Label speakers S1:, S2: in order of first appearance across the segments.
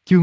S1: Chương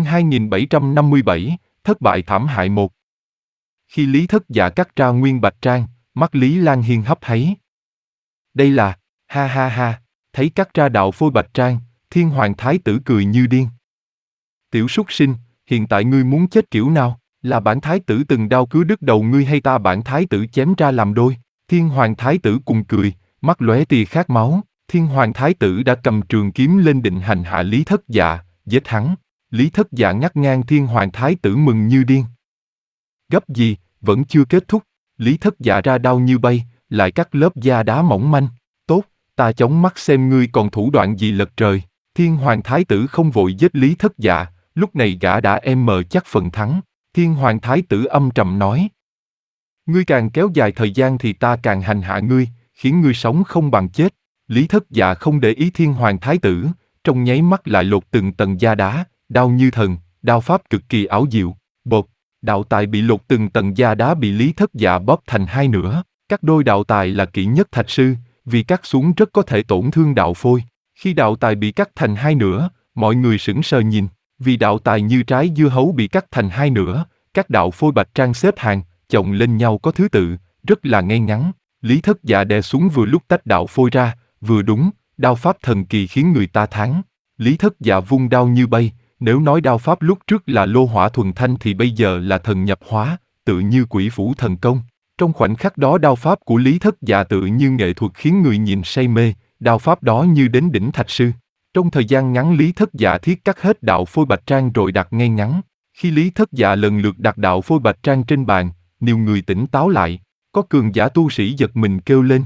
S1: 2757, thất bại thảm hại 1. Khi Lý Thất Dạ cắt ra nguyên bạch trang, mắt Lý Lan Hiên hấp háy. Đây là, ha ha ha, thấy cắt ra đạo phôi bạch trang, Thiên Hoàng Thái tử cười như điên. Tiểu súc sinh, hiện tại ngươi muốn chết kiểu nào, là bản thái tử từng đao cứa đứt đầu ngươi hay ta bản thái tử chém ra làm đôi? Thiên Hoàng Thái tử cùng cười, mắt lóe tia khát máu. Thiên Hoàng Thái tử đã cầm trường kiếm lên định hành hạ Lý Thất Dạ, giết hắn. Lý Thất Dạ ngắt ngang Thiên Hoàng Thái tử mừng như điên. Gấp gì, vẫn chưa kết thúc. Lý Thất Dạ ra đao như bay, lại cắt lớp da đá mỏng manh. Tốt, ta chống mắt xem ngươi còn thủ đoạn gì lật trời. Thiên Hoàng Thái tử không vội giết Lý Thất Dạ, lúc này gã đã chắc phần thắng. Thiên Hoàng Thái tử âm trầm nói. Ngươi càng kéo dài thời gian thì ta càng hành hạ ngươi, khiến ngươi sống không bằng chết. Lý Thất Dạ không để ý Thiên Hoàng Thái tử, trong nháy mắt lại lột từng tầng da đá, đao như thần, đao pháp cực kỳ ảo diệu. Bột, đạo tài bị lột từng tầng da đá bị Lý Thất Dạ bóp thành hai nửa. Cắt đôi đạo tài là kỹ nhất thạch sư, vì cắt xuống rất có thể tổn thương đạo phôi. Khi đạo tài bị cắt thành hai nửa, mọi người sững sờ nhìn, vì đạo tài như trái dưa hấu bị cắt thành hai nửa, các đạo phôi bạch trang xếp hàng, chồng lên nhau có thứ tự, rất là ngay ngắn. Lý Thất Dạ đè xuống vừa lúc tách đạo phôi ra, vừa đúng, đao pháp thần kỳ khiến người ta thán. Lý Thất Dạ vung đao như bay, nếu nói đao pháp lúc trước là lô hỏa thuần thanh thì bây giờ là thần nhập hóa, tự như quỷ phủ thần công. Trong khoảnh khắc đó đao pháp của Lý Thất Dạ tự như nghệ thuật khiến người nhìn say mê, đao pháp đó như đến đỉnh thạch sư. Trong thời gian ngắn Lý Thất Dạ thiết cắt hết đạo phôi bạch trang rồi đặt ngay ngắn. Khi Lý Thất Dạ lần lượt đặt đạo phôi bạch trang trên bàn, nhiều người tỉnh táo lại, có cường giả tu sĩ giật mình kêu lên.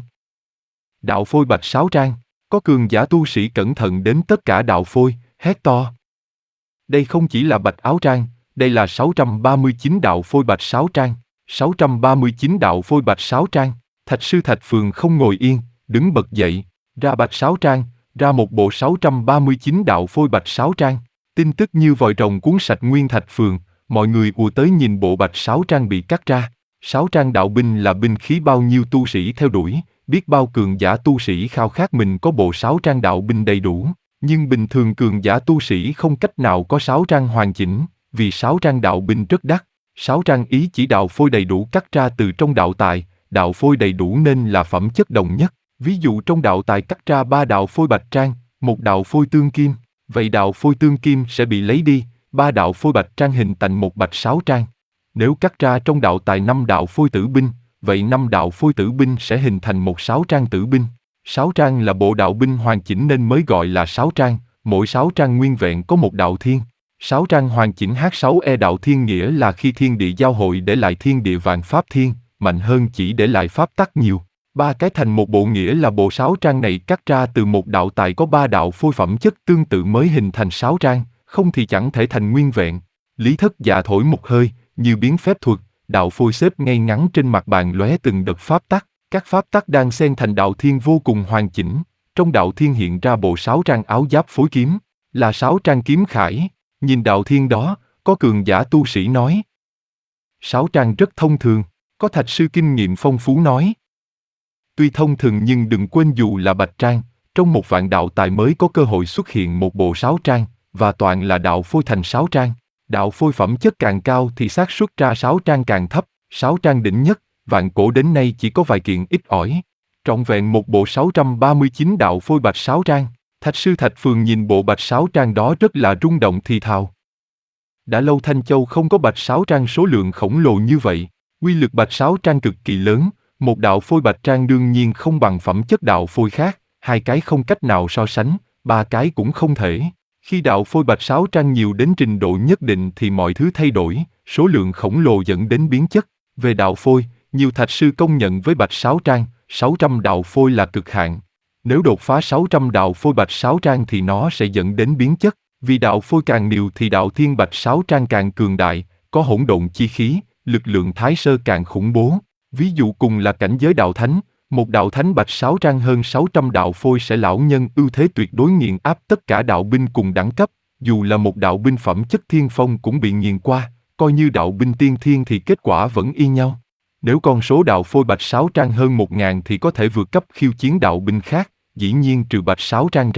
S1: Đạo phôi bạch sáu trang, có cường giả tu sĩ cẩn thận đếm tất cả đạo phôi, hét to. Đây không chỉ là bạch áo trang, đây là 639 đạo phôi bạch sáu trang, 639 đạo phôi bạch sáu trang. Thạch sư Thạch Phường không ngồi yên, đứng bật dậy, ra bạch sáu trang, ra một bộ 639 đạo phôi bạch sáu trang. Tin tức như vòi rồng cuốn sạch nguyên Thạch Phường, mọi người ùa tới nhìn bộ bạch sáu trang bị cắt ra. Sáu trang đạo binh là binh khí bao nhiêu tu sĩ theo đuổi, biết bao cường giả tu sĩ khao khát mình có bộ sáu trang đạo binh đầy đủ, nhưng bình thường cường giả tu sĩ không cách nào có sáu trang hoàn chỉnh, vì sáu trang đạo binh rất đắt. Sáu trang ý chỉ đạo phôi đầy đủ cắt ra từ trong đạo tài, đạo phôi đầy đủ nên là phẩm chất đồng nhất. Ví dụ trong đạo tài cắt ra 3 đạo phôi bạch trang, một đạo phôi tương kim, vậy đạo phôi tương kim sẽ bị lấy đi, 3 đạo phôi bạch trang hình thành một bạch sáu trang. Nếu cắt ra trong đạo tài 5 đạo phôi tử binh, vậy 5 đạo phôi tử binh sẽ hình thành một sáu trang tử binh. Sáu trang là bộ đạo binh hoàn chỉnh nên mới gọi là sáu trang, mỗi sáu trang nguyên vẹn có một đạo thiên. Sáu trang hoàn chỉnh H6E đạo thiên nghĩa là khi thiên địa giao hội để lại thiên địa vạn pháp thiên, mạnh hơn chỉ để lại pháp tắc nhiều. Ba cái thành một bộ nghĩa là bộ sáu trang này cắt ra từ một đạo tài có 3 đạo phôi phẩm chất tương tự mới hình thành sáu trang, không thì chẳng thể thành nguyên vẹn. Lý Thất Dạ thổi một hơi, như biến phép thuật, đạo phôi xếp ngay ngắn trên mặt bàn lóe từng đợt pháp tắc, các pháp tắc đang xen thành đạo thiên vô cùng hoàn chỉnh. Trong đạo thiên hiện ra bộ sáu trang áo giáp phối kiếm, là sáu trang kiếm khải. Nhìn đạo thiên đó, có cường giả tu sĩ nói. Sáu trang rất thông thường, có thạch sư kinh nghiệm phong phú nói. Tuy thông thường nhưng đừng quên dù là bạch trang, trong một vạn đạo tài mới có cơ hội xuất hiện một bộ sáu trang, và toàn là đạo phôi thành sáu trang. Đạo phôi phẩm chất càng cao thì xác suất ra sáu trang càng thấp, sáu trang đỉnh nhất, vạn cổ đến nay chỉ có vài kiện ít ỏi. Trọn vẹn một bộ 639 đạo phôi bạch sáu trang. Thạch sư Thạch Phường nhìn bộ bạch sáu trang đó rất là rung động thì thào. Đã lâu Thanh Châu không có bạch sáu trang số lượng khổng lồ như vậy, quy lực bạch sáu trang cực kỳ lớn, một đạo phôi bạch trang đương nhiên không bằng phẩm chất đạo phôi khác, hai cái không cách nào so sánh, ba cái cũng không thể. Khi đạo phôi bạch sáu trang nhiều đến trình độ nhất định thì mọi thứ thay đổi, số lượng khổng lồ dẫn đến biến chất. Về đạo phôi, nhiều thạch sư công nhận với bạch sáu trang, 600 đạo phôi là cực hạn. Nếu đột phá 600 đạo phôi bạch sáu trang thì nó sẽ dẫn đến biến chất, vì đạo phôi càng nhiều thì đạo thiên bạch sáu trang càng cường đại, có hỗn độn chi khí, lực lượng thái sơ càng khủng bố. Ví dụ cùng là cảnh giới đạo thánh, một đạo thánh bạch sáu trang hơn 600 đạo phôi sẽ lão nhân ưu thế tuyệt đối nghiền áp tất cả đạo binh cùng đẳng cấp, dù là một đạo binh phẩm chất thiên phong cũng bị nghiền qua, coi như đạo binh tiên thiên thì kết quả vẫn y nhau. Nếu con số đạo phôi bạch sáu trang hơn 1000 thì có thể vượt cấp khiêu chiến đạo binh khác, dĩ nhiên trừ bạch sáu trang ra.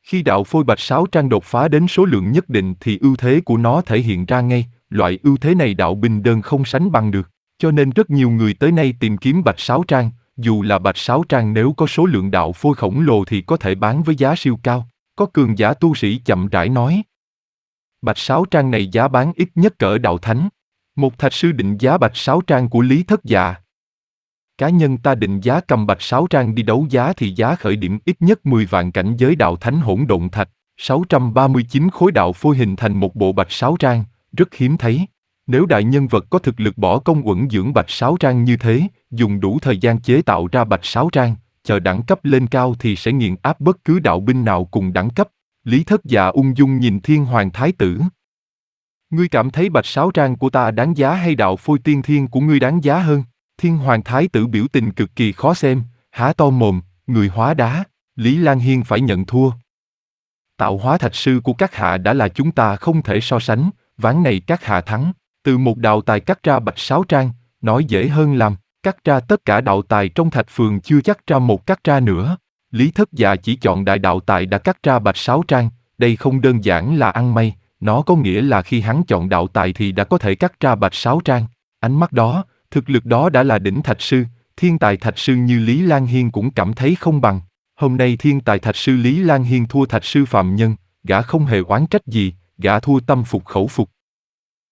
S1: Khi đạo phôi bạch sáo trang đột phá đến số lượng nhất định thì ưu thế của nó thể hiện ra ngay, loại ưu thế này đạo binh đơn không sánh bằng được, cho nên rất nhiều người tới nay tìm kiếm bạch sáo trang, dù là bạch sáo trang nếu có số lượng đạo phôi khổng lồ thì có thể bán với giá siêu cao. Có cường giả tu sĩ chậm rãi nói. Bạch sáo trang này giá bán ít nhất cỡ đạo thánh. Một thạch sư định giá bạch sáo trang của Lý Thất Dạ. Cá nhân ta định giá cầm bạch sáo trang đi đấu giá thì giá khởi điểm ít nhất 10 vạn cảnh giới đạo thánh hỗn độn thạch, 639 khối đạo phôi hình thành một bộ bạch sáo trang, rất hiếm thấy. Nếu đại nhân vật có thực lực bỏ công uẩn dưỡng bạch sáo trang như thế, dùng đủ thời gian chế tạo ra bạch sáo trang, chờ đẳng cấp lên cao thì sẽ nghiền áp bất cứ đạo binh nào cùng đẳng cấp. Lý Thất Dạ ung dung nhìn Thiên Hoàng Thái tử. Ngươi cảm thấy bạch sáo trang của ta đáng giá hay đạo phôi tiên thiên của ngươi đáng giá hơn? Thiên Hoàng Thái tử biểu tình cực kỳ khó xem, há to mồm, người hóa đá, Lý Lan Hiên phải nhận thua. Tạo hóa thạch sư của các hạ đã là chúng ta không thể so sánh, ván này các hạ thắng. Từ một đạo tài cắt ra bạch sáo trang, nói dễ hơn làm, cắt ra tất cả đạo tài trong thạch phường chưa chắc ra một cắt ra nữa. Lý Thất Dạ chỉ chọn đại đạo tài đã cắt ra bạch sáo trang, đây không đơn giản là ăn may, nó có nghĩa là khi hắn chọn đạo tài thì đã có thể cắt ra bạch sáo trang. Ánh mắt đó, thực lực đó đã là đỉnh thạch sư, thiên tài thạch sư như Lý Lan Hiên cũng cảm thấy không bằng. Hôm nay thiên tài thạch sư Lý Lan Hiên thua thạch sư phàm nhân, gã không hề oán trách gì, gã thua tâm phục khẩu phục.